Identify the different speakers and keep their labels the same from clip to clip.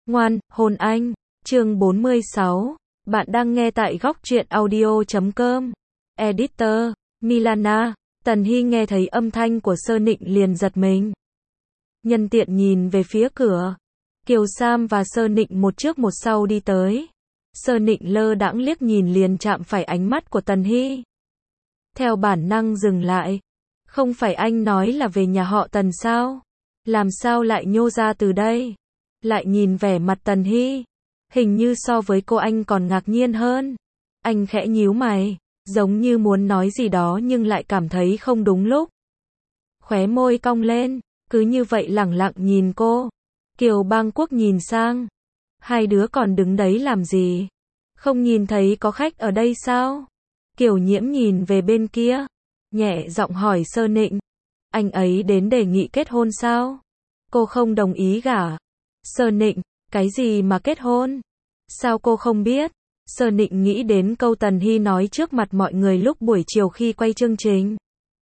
Speaker 1: Ngoan, hôn anh. Chương 46. Bạn đang nghe tại góc truyện audio.com. Editor, Milana. Tần Hy nghe thấy âm thanh của Sơ Nịnh liền giật mình. Nhân tiện nhìn về phía cửa. Kiều Sam và Sơ Nịnh một trước một sau đi tới. Sơ Nịnh lơ đãng liếc nhìn liền chạm phải ánh mắt của Tần Hy. Theo bản năng dừng lại. Không phải anh nói là về nhà họ Tần sao? Làm sao lại nhô ra từ đây? Lại nhìn vẻ mặt Tần Hy. Hình như so với cô anh còn ngạc nhiên hơn. Anh khẽ nhíu mày, giống như muốn nói gì đó nhưng lại cảm thấy không đúng lúc. Khóe môi cong lên, cứ như vậy lẳng lặng nhìn cô. Kiều Bang Quốc nhìn sang. Hai đứa còn đứng đấy làm gì? Không nhìn thấy có khách ở đây sao? Kiều Nhiễm nhìn về bên kia, nhẹ giọng hỏi Sơ Nịnh. Anh ấy đến đề nghị kết hôn sao? Cô không đồng ý gả. Sơ Nịnh, cái gì mà kết hôn? Sao cô không biết? Sơ Nịnh nghĩ đến câu Tần Hy nói trước mặt mọi người lúc buổi chiều khi quay chương trình.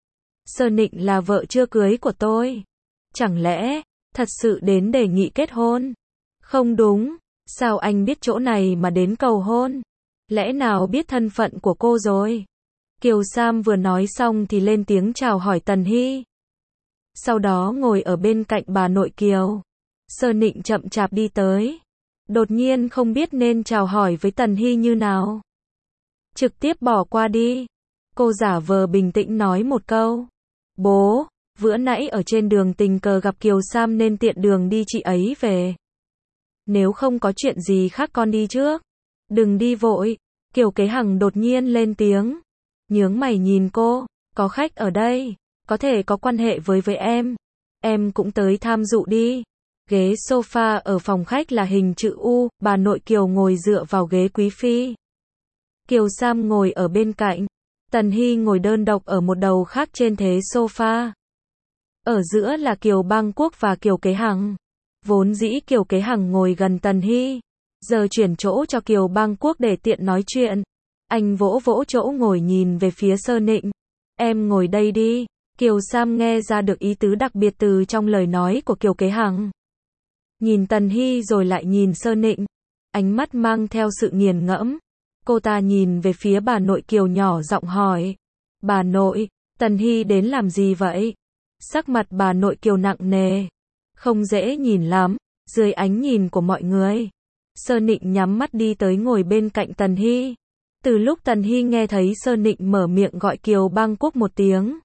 Speaker 1: Sơ Nịnh là vợ chưa cưới của tôi. Chẳng lẽ, thật sự đến đề nghị kết hôn? Không đúng, sao anh biết chỗ này mà đến cầu hôn? Lẽ nào biết thân phận của cô rồi? Kiều Sam vừa nói xong thì lên tiếng chào hỏi Tần Hy. Sau đó ngồi ở bên cạnh bà nội Kiều. Sơ Nịnh chậm chạp đi tới. Đột nhiên không biết nên chào hỏi với Tần Hy như nào. Trực tiếp bỏ qua đi. Cô giả vờ bình tĩnh nói một câu. Bố, bữa nãy ở trên đường tình cờ gặp Kiều Sam nên tiện đường đi chị ấy về. Nếu không có chuyện gì khác con đi trước. Đừng đi vội. Kiều Kế Hằng đột nhiên lên tiếng. Nhướng mày nhìn cô. Có khách ở đây. Có thể có quan hệ với em. Em cũng tới tham dự đi. Ghế sofa ở phòng khách là hình chữ U, bà nội Kiều ngồi dựa vào ghế quý phi. Kiều Sam ngồi ở bên cạnh. Tần Hy ngồi đơn độc ở một đầu khác trên thế sofa. Ở giữa là Kiều Bang Quốc và Kiều Kế Hằng. Vốn dĩ Kiều Kế Hằng ngồi gần Tần Hy. Giờ chuyển chỗ cho Kiều Bang Quốc để tiện nói chuyện. Anh vỗ vỗ chỗ ngồi nhìn về phía Sơ Nịnh. Em ngồi đây đi. Kiều Sam nghe ra được ý tứ đặc biệt từ trong lời nói của Kiều Kế Hằng. Nhìn Tần Hy rồi lại nhìn Sơ Nịnh. Ánh mắt mang theo sự nghiền ngẫm. Cô ta nhìn về phía bà nội Kiều nhỏ giọng hỏi. Bà nội, Tần Hy đến làm gì vậy? Sắc mặt bà nội Kiều nặng nề. Không dễ nhìn lắm, dưới ánh nhìn của mọi người. Sơ Nịnh nhắm mắt đi tới ngồi bên cạnh Tần Hy. Từ lúc Tần Hy nghe thấy Sơ Nịnh mở miệng gọi Kiều Bang Quốc một tiếng.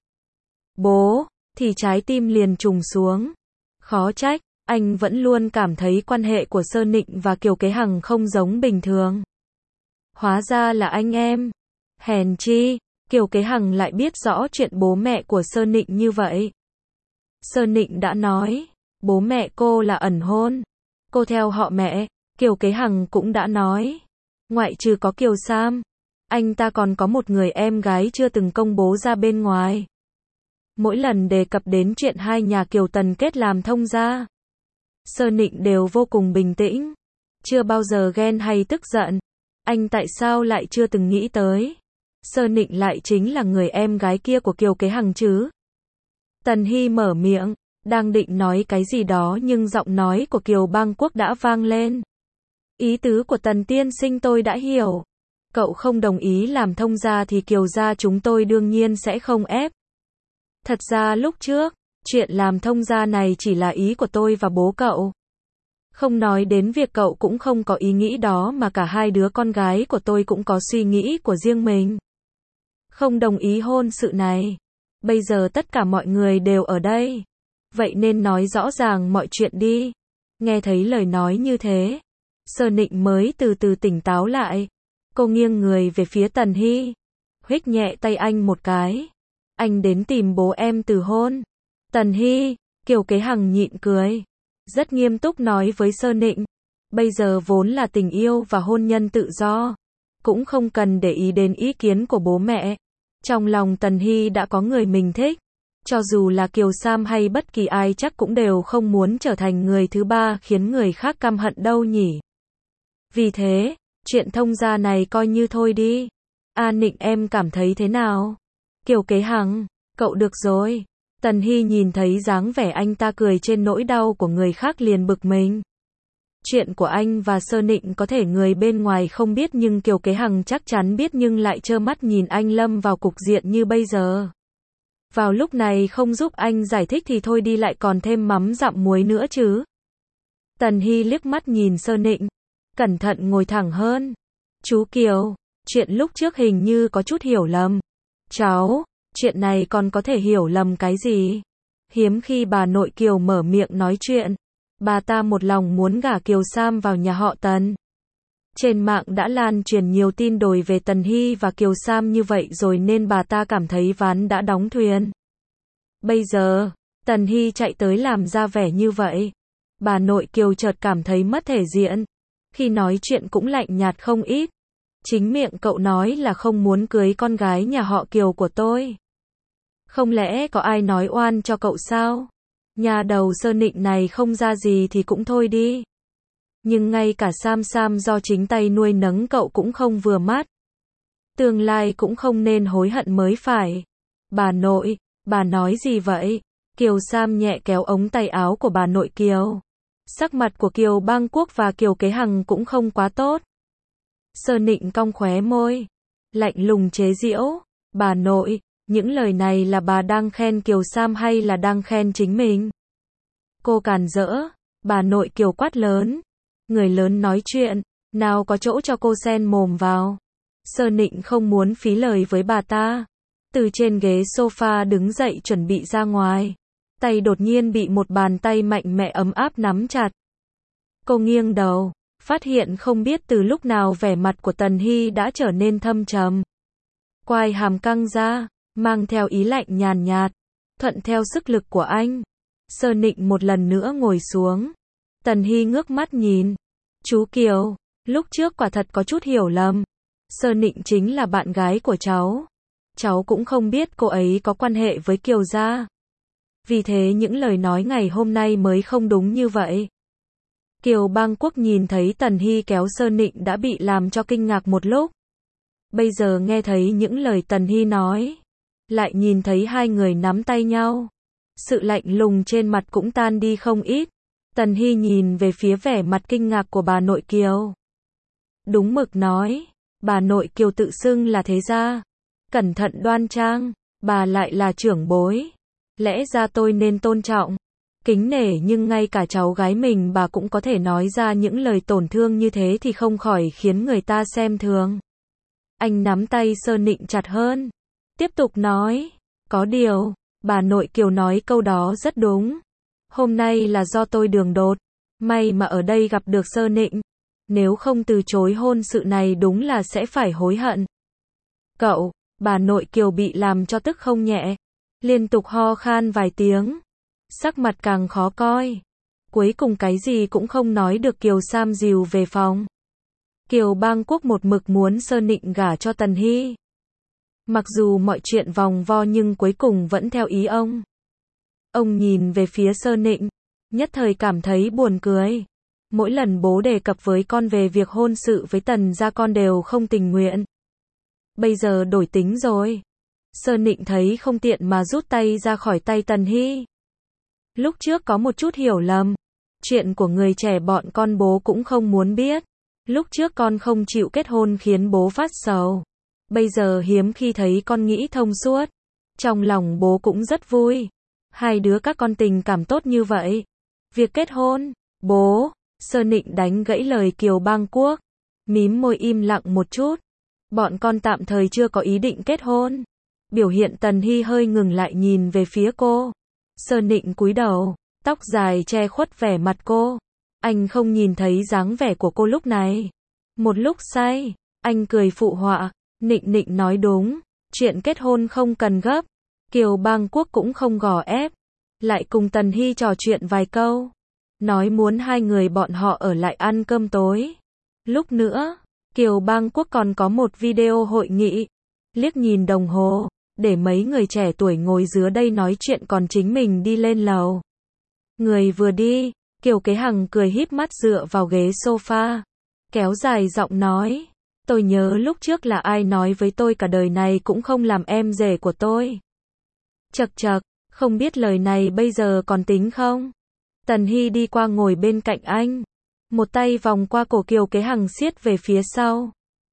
Speaker 1: Bố, thì trái tim liền trùng xuống. Khó trách. Anh vẫn luôn cảm thấy quan hệ của Sơ Nịnh và Kiều Kế Hằng không giống bình thường. Hóa ra là anh em. Hèn chi, Kiều Kế Hằng lại biết rõ chuyện bố mẹ của Sơ Nịnh như vậy. Sơ Nịnh đã nói, bố mẹ cô là ẩn hôn. Cô theo họ mẹ, Kiều Kế Hằng cũng đã nói. Ngoại trừ có Kiều Sam, anh ta còn có một người em gái chưa từng công bố ra bên ngoài. Mỗi lần đề cập đến chuyện hai nhà Kiều Tần kết làm thông gia, Sơ Nịnh đều vô cùng bình tĩnh. Chưa bao giờ ghen hay tức giận. Anh tại sao lại chưa từng nghĩ tới. Sơ Nịnh lại chính là người em gái kia của Kiều Kế Hằng chứ. Tần Hy mở miệng, đang định nói cái gì đó nhưng giọng nói của Kiều Bang Quốc đã vang lên. Ý tứ của Tần tiên sinh tôi đã hiểu. Cậu không đồng ý làm thông gia thì Kiều gia chúng tôi đương nhiên sẽ không ép. Thật ra lúc trước, chuyện làm thông gia này chỉ là ý của tôi và bố cậu. Không nói đến việc cậu cũng không có ý nghĩ đó mà cả hai đứa con gái của tôi cũng có suy nghĩ của riêng mình. Không đồng ý hôn sự này. Bây giờ tất cả mọi người đều ở đây. Vậy nên nói rõ ràng mọi chuyện đi. Nghe thấy lời nói như thế, Sơ Nịnh mới từ từ tỉnh táo lại. Cô nghiêng người về phía Tần Hy. Huých nhẹ tay anh một cái. Anh đến tìm bố em từ hôn. Tần Hy, Kiều Kế Hằng nhịn cười. Rất nghiêm túc nói với Sơ Nịnh. Bây giờ vốn là tình yêu và hôn nhân tự do. Cũng không cần để ý đến ý kiến của bố mẹ. Trong lòng Tần Hy đã có người mình thích. Cho dù là Kiều Sam hay bất kỳ ai chắc cũng đều không muốn trở thành người thứ ba khiến người khác căm hận đâu nhỉ. Vì thế, chuyện thông gia này coi như thôi đi. Nịnh em cảm thấy thế nào? Kiều Kế Hằng, cậu được rồi. Tần Hy nhìn thấy dáng vẻ anh ta cười trên nỗi đau của người khác liền bực mình. Chuyện của anh và Sơ Nịnh có thể người bên ngoài không biết nhưng Kiều Kế Hằng chắc chắn biết nhưng lại trơ mắt nhìn anh lâm vào cục diện như bây giờ. Vào lúc này không giúp anh giải thích thì thôi đi lại còn thêm mắm dặm muối nữa chứ. Tần Hy liếc mắt nhìn Sơ Nịnh, cẩn thận ngồi thẳng hơn. Chú Kiều, chuyện lúc trước hình như có chút hiểu lầm. Cháu, chuyện này còn có thể hiểu lầm cái gì? Hiếm khi bà nội Kiều mở miệng nói chuyện. Bà ta một lòng muốn gả Kiều Sam vào nhà họ Tần. Trên mạng đã lan truyền nhiều tin đồn về Tần Hy và Kiều Sam như vậy rồi nên bà ta cảm thấy ván đã đóng thuyền. Bây giờ, Tần Hy chạy tới làm ra vẻ như vậy. Bà nội Kiều chợt cảm thấy mất thể diện. Khi nói chuyện cũng lạnh nhạt không ít. Chính miệng cậu nói là không muốn cưới con gái nhà họ Kiều của tôi. Không lẽ có ai nói oan cho cậu sao? Nhà đầu Sơ Nịnh này không ra gì thì cũng thôi đi. Nhưng ngay cả Sam do chính tay nuôi nấng cậu cũng không vừa mắt. Tương lai cũng không nên hối hận mới phải. Bà nội, bà nói gì vậy? Kiều Sam nhẹ kéo ống tay áo của bà nội Kiều. Sắc mặt của Kiều Bang Quốc và Kiều Kế Hằng cũng không quá tốt. Sơ Nịnh cong khóe môi, lạnh lùng chế giễu. Bà nội, những lời này là bà đang khen Kiều Sam hay là đang khen chính mình? Cô càn rỡ, bà nội Kiều quát lớn. Người lớn nói chuyện, nào có chỗ cho cô xen mồm vào. Sơ Nịnh không muốn phí lời với bà ta. Từ trên ghế sofa đứng dậy chuẩn bị ra ngoài. Tay đột nhiên bị một bàn tay mạnh mẽ ấm áp nắm chặt. Cô nghiêng đầu, phát hiện không biết từ lúc nào vẻ mặt của Tần Hy đã trở nên thâm trầm. Quai hàm căng ra, mang theo ý lạnh nhàn nhạt, thuận theo sức lực của anh. Sơ Nịnh một lần nữa ngồi xuống. Tần Hy ngước mắt nhìn. Chú Kiều, lúc trước quả thật có chút hiểu lầm. Sơ Nịnh chính là bạn gái của cháu. Cháu cũng không biết cô ấy có quan hệ với Kiều gia. Vì thế những lời nói ngày hôm nay mới không đúng như vậy. Kiều Bang Quốc nhìn thấy Tần Hy kéo Sơ Nịnh đã bị làm cho kinh ngạc một lúc. Bây giờ nghe thấy những lời Tần Hy nói, lại nhìn thấy hai người nắm tay nhau. Sự lạnh lùng trên mặt cũng tan đi không ít. Tần Hy nhìn về phía vẻ mặt kinh ngạc của bà nội Kiều. Đúng mực nói, bà nội Kiều tự xưng là thế gia. Cẩn thận đoan trang, bà lại là trưởng bối. Lẽ ra tôi nên tôn trọng, kính nể nhưng ngay cả cháu gái mình bà cũng có thể nói ra những lời tổn thương như thế thì không khỏi khiến người ta xem thường. Anh nắm tay Sơ Nịnh chặt hơn. Tiếp tục nói, có điều, bà nội Kiều nói câu đó rất đúng. Hôm nay là do tôi đường đột, may mà ở đây gặp được Sơ Nịnh. Nếu không từ chối hôn sự này đúng là sẽ phải hối hận. Cậu, bà nội Kiều bị làm cho tức không nhẹ. Liên tục ho khan vài tiếng. Sắc mặt càng khó coi. Cuối cùng cái gì cũng không nói được Kiều Sam dìu về phòng. Kiều Bang Quốc một mực muốn Sơ Nịnh gả cho Tần Hy. Mặc dù mọi chuyện vòng vo nhưng cuối cùng vẫn theo ý ông. Ông nhìn về phía Sơ Nịnh, nhất thời cảm thấy buồn cười. Mỗi lần bố đề cập với con về việc hôn sự với Tần gia con đều không tình nguyện. Bây giờ đổi tính rồi. Sơ Nịnh thấy không tiện mà rút tay ra khỏi tay Tần Hy. Lúc trước có một chút hiểu lầm. Chuyện của người trẻ bọn con bố cũng không muốn biết. Lúc trước con không chịu kết hôn khiến bố phát sầu. Bây giờ hiếm khi thấy con nghĩ thông suốt. Trong lòng bố cũng rất vui. Hai đứa các con tình cảm tốt như vậy. Việc kết hôn, bố, Sơ Nịnh đánh gãy lời Kiều Bang Quốc. Mím môi im lặng một chút. Bọn con tạm thời chưa có ý định kết hôn. Biểu hiện Tần Hy hơi ngừng lại nhìn về phía cô. Sơ Nịnh cúi đầu, tóc dài che khuất vẻ mặt cô. Anh không nhìn thấy dáng vẻ của cô lúc này. Một lúc say, anh cười phụ họa. Nịnh nói đúng, chuyện kết hôn không cần gấp. Kiều Bang Quốc cũng không gò ép. Lại cùng Tần Hy trò chuyện vài câu. Nói muốn hai người bọn họ ở lại ăn cơm tối. Lúc nữa, Kiều Bang Quốc còn có một video hội nghị. Liếc nhìn đồng hồ, để mấy người trẻ tuổi ngồi dưới đây nói chuyện còn chính mình đi lên lầu. Người vừa đi, Kiều Kế Hằng cười híp mắt dựa vào ghế sofa. Kéo dài giọng nói. Tôi nhớ lúc trước là ai nói với tôi cả đời này cũng không làm em rể của tôi. Chậc chậc, không biết lời này bây giờ còn tính không? Tần Hy đi qua ngồi bên cạnh anh. một tay vòng qua cổ Kiều Kế Hằng siết về phía sau.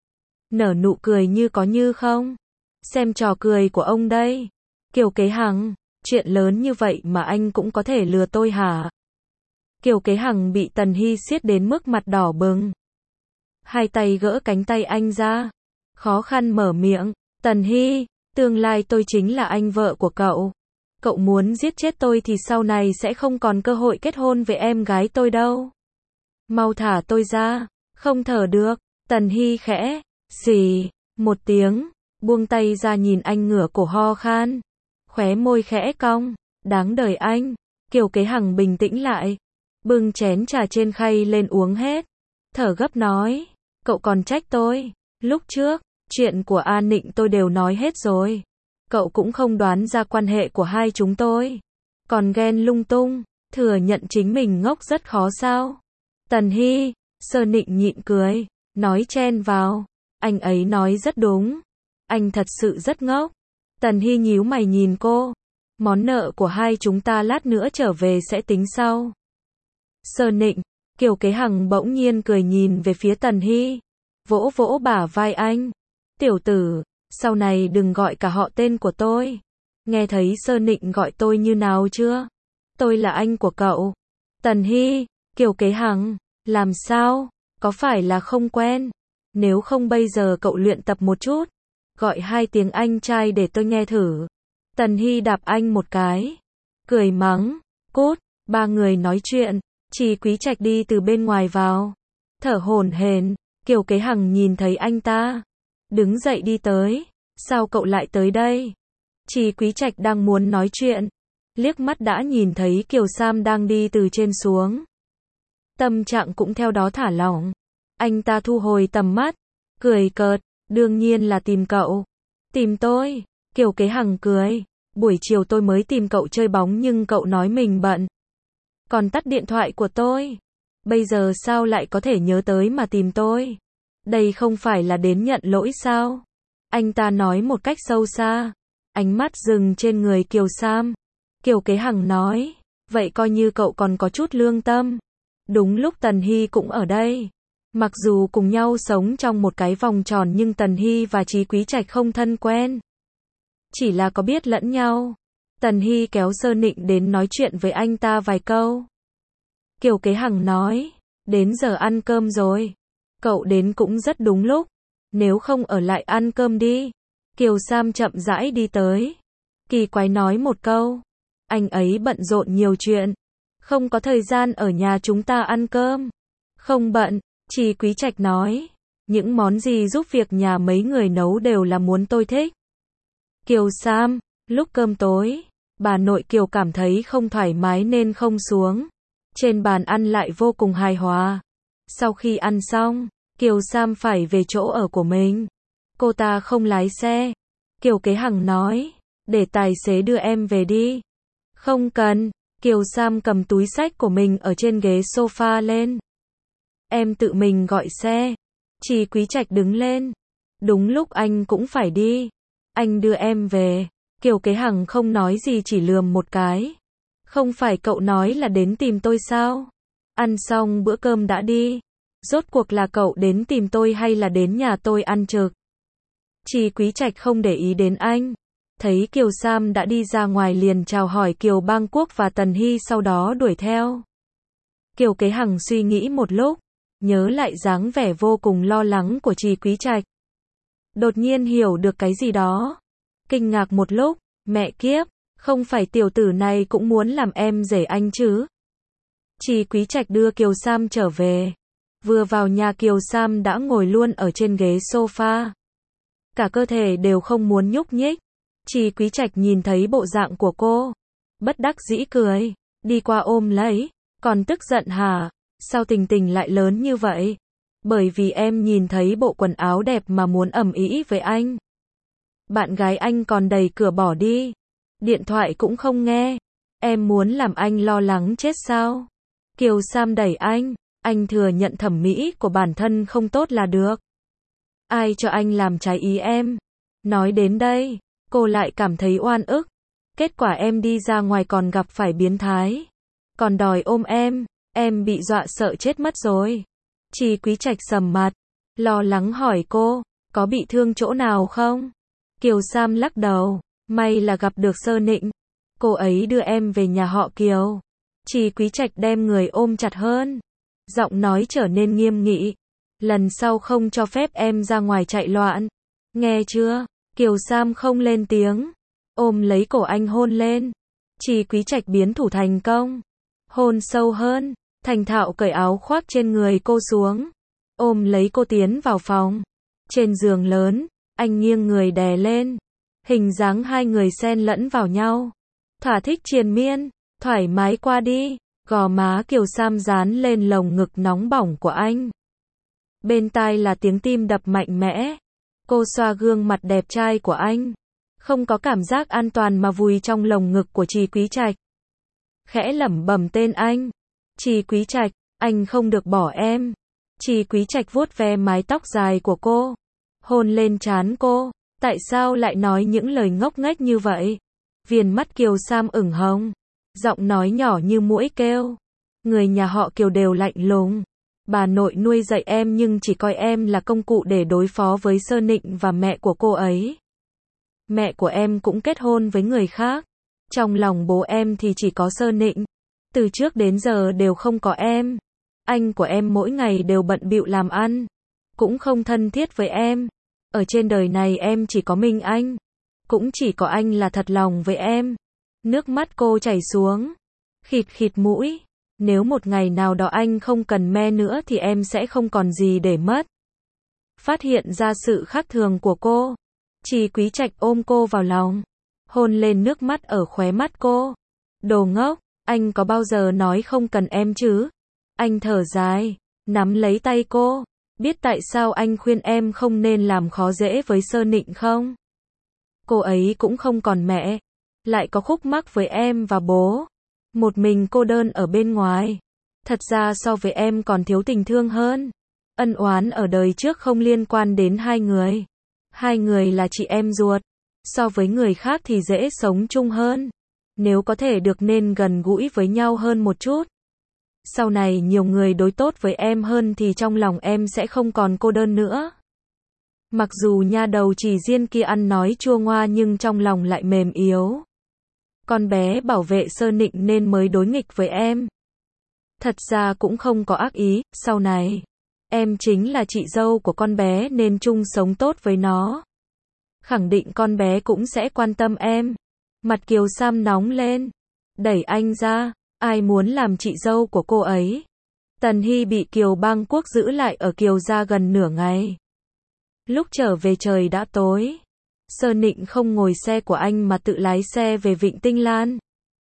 Speaker 1: Nở nụ cười như có như không. Xem trò cười của ông đây. Kiều Kế Hằng, chuyện lớn như vậy mà anh cũng có thể lừa tôi hả? Kiều Kế Hằng bị Tần Hy siết đến mức mặt đỏ bừng. Hai tay gỡ cánh tay anh ra. Khó khăn mở miệng. Tần Hy, tương lai tôi chính là anh vợ của cậu. Cậu muốn giết chết tôi thì sau này sẽ không còn cơ hội kết hôn với em gái tôi đâu. Mau thả tôi ra. Không thở được. Tần Hy khẽ, xì, một tiếng, buông tay ra nhìn anh ngửa cổ ho khan. Khóe môi khẽ cong. Đáng đời anh. Kiều Kế Hằng bình tĩnh lại. Bưng chén trà trên khay lên uống hết. Thở gấp nói. Cậu còn trách tôi. Lúc trước, chuyện của A Nịnh tôi đều nói hết rồi. Cậu cũng không đoán ra quan hệ của hai chúng tôi. Còn ghen lung tung. Thừa nhận chính mình ngốc rất khó sao? Tần Hy, Sơ Nịnh nhịn cười. Nói chen vào. Anh ấy nói rất đúng. Anh thật sự rất ngốc. Tần Hy nhíu mày nhìn cô. Món nợ của hai chúng ta lát nữa trở về sẽ tính sau. Sơ Nịnh, Kiều Kế Hằng bỗng nhiên cười nhìn về phía Tần Hy. Vỗ vỗ bả vai anh. Tiểu tử, sau này đừng gọi cả họ tên của tôi. Nghe thấy Sơ Nịnh gọi tôi như nào chưa? Tôi là anh của cậu. Tần Hy, Kiều Kế Hằng, làm sao? Có phải là không quen? Nếu không bây giờ cậu luyện tập một chút. Gọi hai tiếng anh trai để tôi nghe thử. Tần Hy đạp anh một cái. Cười mắng. Cút. Ba người nói chuyện. Trì Quý Trạch đi từ bên ngoài vào. Thở hổn hển. Kiều Kế Hằng nhìn thấy anh ta. Đứng dậy đi tới. Sao cậu lại tới đây? Trì Quý Trạch đang muốn nói chuyện. Liếc mắt đã nhìn thấy Kiều Sam đang đi từ trên xuống. Tâm trạng cũng theo đó thả lỏng. Anh ta thu hồi tầm mắt. Cười cợt. Đương nhiên là tìm cậu. Tìm tôi. Kiều Kế Hằng cười. Buổi chiều tôi mới tìm cậu chơi bóng nhưng cậu nói mình bận. Còn tắt điện thoại của tôi. Bây giờ sao lại có thể nhớ tới mà tìm tôi? Đây không phải là đến nhận lỗi sao? Anh ta nói một cách sâu xa. Ánh mắt dừng trên người Kiều Sam. Kiều Kế Hằng nói. Vậy coi như cậu còn có chút lương tâm. Đúng lúc Tần Hy cũng ở đây. Mặc dù cùng nhau sống trong một cái vòng tròn nhưng Tần Hy và Trì Quý Trạch không thân quen. Chỉ là có biết lẫn nhau. Tần Hy kéo Sơ Nịnh đến nói chuyện với anh ta vài câu. Kiều Kế Hằng nói. Đến giờ ăn cơm rồi. Cậu đến cũng rất đúng lúc. Nếu không ở lại ăn cơm đi. Kiều Sam chậm rãi đi tới. Kỳ quái nói một câu. Anh ấy bận rộn nhiều chuyện. Không có thời gian ở nhà chúng ta ăn cơm. Không bận. Trì Quý Trạch nói. Những món gì giúp việc nhà mấy người nấu đều là muốn tôi thích. Kiều Sam, lúc cơm tối, bà nội Kiều cảm thấy không thoải mái nên không xuống. Trên bàn ăn lại vô cùng hài hòa. Sau khi ăn xong, Kiều Sam phải về chỗ ở của mình. Cô ta không lái xe. Kiều Kế Hằng nói, để tài xế đưa em về đi. Không cần. Kiều Sam cầm túi xách của mình ở trên ghế sofa lên. Em tự mình gọi xe. Trì Quý Trạch đứng lên. Đúng lúc anh cũng phải đi. Anh đưa em về. Kiều Kế Hằng không nói gì chỉ lườm một cái. Không phải cậu nói là đến tìm tôi sao? Ăn xong bữa cơm đã đi. Rốt cuộc là cậu đến tìm tôi hay là đến nhà tôi ăn trực? Trì Quý Trạch không để ý đến anh. Thấy Kiều Sam đã đi ra ngoài liền chào hỏi Kiều Bang Quốc và Tần Hy sau đó đuổi theo. Kiều Kế Hằng suy nghĩ một lúc. Nhớ lại dáng vẻ vô cùng lo lắng của Trì Quý Trạch. Đột nhiên hiểu được cái gì đó. Kinh ngạc một lúc. Mẹ kiếp. Không phải tiểu tử này cũng muốn làm em rể anh chứ? Trì Quý Trạch đưa Kiều Sam trở về. Vừa vào nhà Kiều Sam đã ngồi luôn ở trên ghế sofa. Cả cơ thể đều không muốn nhúc nhích. Trì Quý Trạch nhìn thấy bộ dạng của cô. Bất đắc dĩ cười. Đi qua ôm lấy. Còn tức giận hả? Sao tình tình lại lớn như vậy? Bởi vì em nhìn thấy bộ quần áo đẹp mà muốn ầm ĩ với anh. Bạn gái anh còn đẩy cửa bỏ đi. Điện thoại cũng không nghe. Em muốn làm anh lo lắng chết sao? Kiều Sam đẩy anh thừa nhận thẩm mỹ của bản thân không tốt là được. Ai cho anh làm trái ý em? Nói đến đây, cô lại cảm thấy oan ức. Kết quả em đi ra ngoài còn gặp phải biến thái. Còn đòi ôm em. Em bị dọa sợ chết mất rồi. Chi Quý Trạch sầm mặt, lo lắng hỏi cô, có bị thương chỗ nào không? Kiều Sam lắc đầu, may là gặp được Sơ Nịnh. Cô ấy đưa em về nhà họ Kiều. Chi Quý Trạch đem người ôm chặt hơn. Giọng nói trở nên nghiêm nghị. Lần sau không cho phép em ra ngoài chạy loạn. Nghe chưa? Kiều Sam không lên tiếng. Ôm lấy cổ anh hôn lên. Chi Quý Trạch biến thủ thành công. Hôn sâu hơn. Thành thạo cởi áo khoác trên người cô xuống. Ôm lấy cô tiến vào phòng. Trên giường lớn, anh nghiêng người đè lên. Hình dáng hai người xen lẫn vào nhau. Thỏa thích triền miên, thoải mái qua đi. Gò má Kiều Sam dán lên lồng ngực nóng bỏng của anh. Bên tai là tiếng tim đập mạnh mẽ. Cô xoa gương mặt đẹp trai của anh. Không có cảm giác an toàn mà vùi trong lồng ngực của Chi Quý Trạch. Khẽ lẩm bẩm tên anh. Chi Quý Trạch, anh không được bỏ em. Chi Quý Trạch vuốt ve mái tóc dài của cô. Hôn lên trán cô. Tại sao lại nói những lời ngốc nghếch như vậy? Viền mắt Kiều Sam ửng hồng. Giọng nói nhỏ như muỗi kêu. Người nhà họ Kiều đều lạnh lùng. Bà nội nuôi dạy em nhưng chỉ coi em là công cụ để đối phó với Sơ Nịnh và mẹ của cô ấy. Mẹ của em cũng kết hôn với người khác. Trong lòng bố em thì chỉ có Sơ Nịnh. Từ trước đến giờ đều không có em. Anh của em mỗi ngày đều bận bịu làm ăn. Cũng không thân thiết với em. Ở trên đời này em chỉ có mình anh. Cũng chỉ có anh là thật lòng với em. Nước mắt cô chảy xuống. Khịt khịt mũi. Nếu một ngày nào đó anh không cần me nữa thì em sẽ không còn gì để mất. Phát hiện ra sự khác thường của cô. Chi Quý Trạch ôm cô vào lòng. Hôn lên nước mắt ở khóe mắt cô. Đồ ngốc, anh có bao giờ nói không cần em chứ? Anh thở dài, nắm lấy tay cô. Biết tại sao anh khuyên em không nên làm khó dễ với Sơ Nịnh không? Cô ấy cũng không còn mẹ. Lại có khúc mắc với em và bố. Một mình cô đơn ở bên ngoài. Thật ra so với em còn thiếu tình thương hơn. Ân oán ở đời trước không liên quan đến hai người. Hai người là chị em ruột. So với người khác thì dễ sống chung hơn. Nếu có thể được nên gần gũi với nhau hơn một chút. Sau này nhiều người đối tốt với em hơn thì trong lòng em sẽ không còn cô đơn nữa. Mặc dù nha đầu Chỉ Diên kia ăn nói chua ngoa nhưng trong lòng lại mềm yếu. Con bé bảo vệ Sơ Nịnh nên mới đối nghịch với em. Thật ra cũng không có ác ý, sau này em chính là chị dâu của con bé nên chung sống tốt với nó. Khẳng định con bé cũng sẽ quan tâm em. Mặt Kiều Sam nóng lên. Đẩy anh ra. Ai muốn làm chị dâu của cô ấy? Tần Hy bị Kiều Bang Quốc giữ lại ở Kiều gia gần nửa ngày. Lúc trở về trời đã tối. Sơ Nịnh không ngồi xe của anh mà tự lái xe về Vịnh Tinh Lan.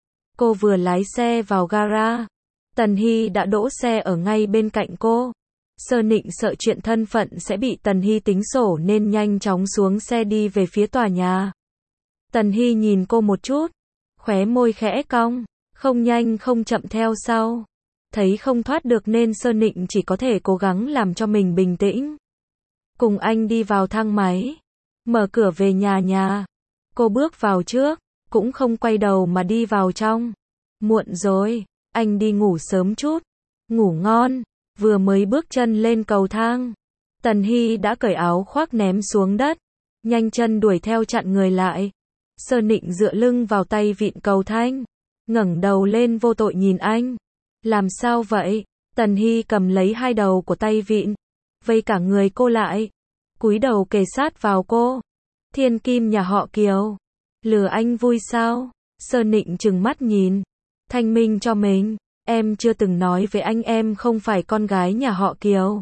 Speaker 1: Cô vừa lái xe vào gara. Tần Hy đã đỗ xe ở ngay bên cạnh cô. Sơ Nịnh sợ chuyện thân phận sẽ bị Tần Hy tính sổ nên nhanh chóng xuống xe đi về phía tòa nhà. Tần Hy nhìn cô một chút. Khóe môi khẽ cong. Không nhanh không chậm theo sau. Thấy không thoát được nên Sơ Nịnh chỉ có thể cố gắng làm cho mình bình tĩnh. Cùng anh đi vào thang máy. Mở cửa về nhà. Cô bước vào trước. Cũng không quay đầu mà đi vào trong. Muộn rồi. Anh đi ngủ sớm chút. Ngủ ngon. Vừa mới bước chân lên cầu thang. Tần Hy đã cởi áo khoác ném xuống đất. Nhanh chân đuổi theo chặn người lại. Sơ Nịnh dựa lưng vào tay vịn cầu thang. Ngẩng đầu lên vô tội nhìn anh. Làm sao vậy? Tần Hy cầm lấy hai đầu của tay vịn. Vây cả người cô lại. Cúi đầu kề sát vào cô. Thiên kim nhà họ Kiều. Lừa anh vui sao? Sơ Nịnh trừng mắt nhìn. Thanh minh cho mình. Em chưa từng nói với anh em không phải con gái nhà họ Kiều.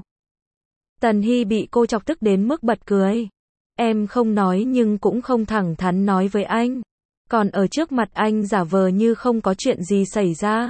Speaker 1: Tần Hy bị cô chọc tức đến mức bật cười. Em không nói nhưng cũng không thẳng thắn nói với anh. Còn ở trước mặt anh giả vờ như không có chuyện gì xảy ra.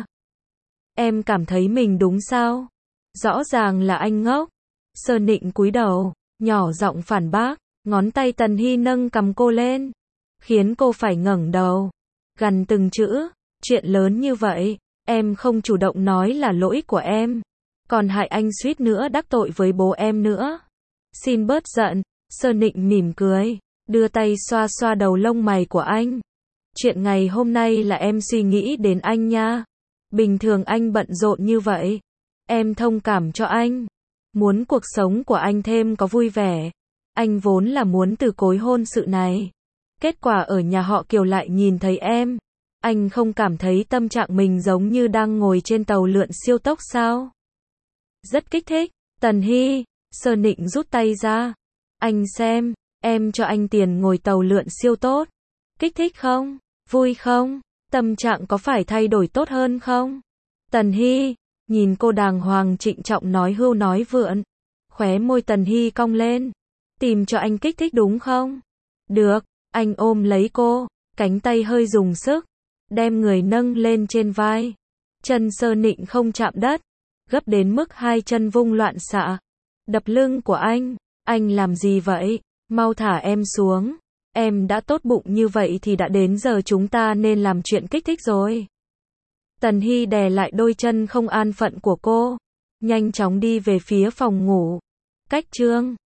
Speaker 1: Em cảm thấy mình đúng sao? Rõ ràng là anh ngốc. Sơ Nịnh cúi đầu, nhỏ giọng phản bác. Ngón tay Tần Hy nâng cầm cô lên. Khiến cô phải ngẩng đầu. Gằn từng chữ. Chuyện lớn như vậy. Em không chủ động nói là lỗi của em. Còn hại anh suýt nữa đắc tội với bố em nữa. Xin bớt giận. Sơ Nịnh mỉm cười. Đưa tay xoa xoa đầu lông mày của anh. Chuyện ngày hôm nay là em suy nghĩ đến anh nha. Bình thường anh bận rộn như vậy. Em thông cảm cho anh. Muốn cuộc sống của anh thêm có vui vẻ. Anh vốn là muốn từ chối hôn sự này. Kết quả ở nhà họ Kiều lại nhìn thấy em. Anh không cảm thấy tâm trạng mình giống như đang ngồi trên tàu lượn siêu tốc sao? Rất kích thích. Tần Hy, Sơ Nịnh rút tay ra. Anh xem, em cho anh tiền ngồi tàu lượn siêu tốt. Kích thích không? Vui không? Tâm trạng có phải thay đổi tốt hơn không? Tần Hy, nhìn cô đàng hoàng trịnh trọng nói hưu nói vượn. Khóe môi Tần Hy cong lên. Tìm cho anh kích thích đúng không? Được, anh ôm lấy cô, cánh tay hơi dùng sức, đem người nâng lên trên vai. Chân Sơ Nịnh không chạm đất, gấp đến mức hai chân vung loạn xạ. Đập lưng của anh làm gì vậy? Mau thả em xuống. Em đã tốt bụng như vậy thì đã đến giờ chúng ta nên làm chuyện kích thích rồi. Tần Hy đè lại đôi chân không an phận của cô, nhanh chóng đi về phía phòng ngủ. Cách chương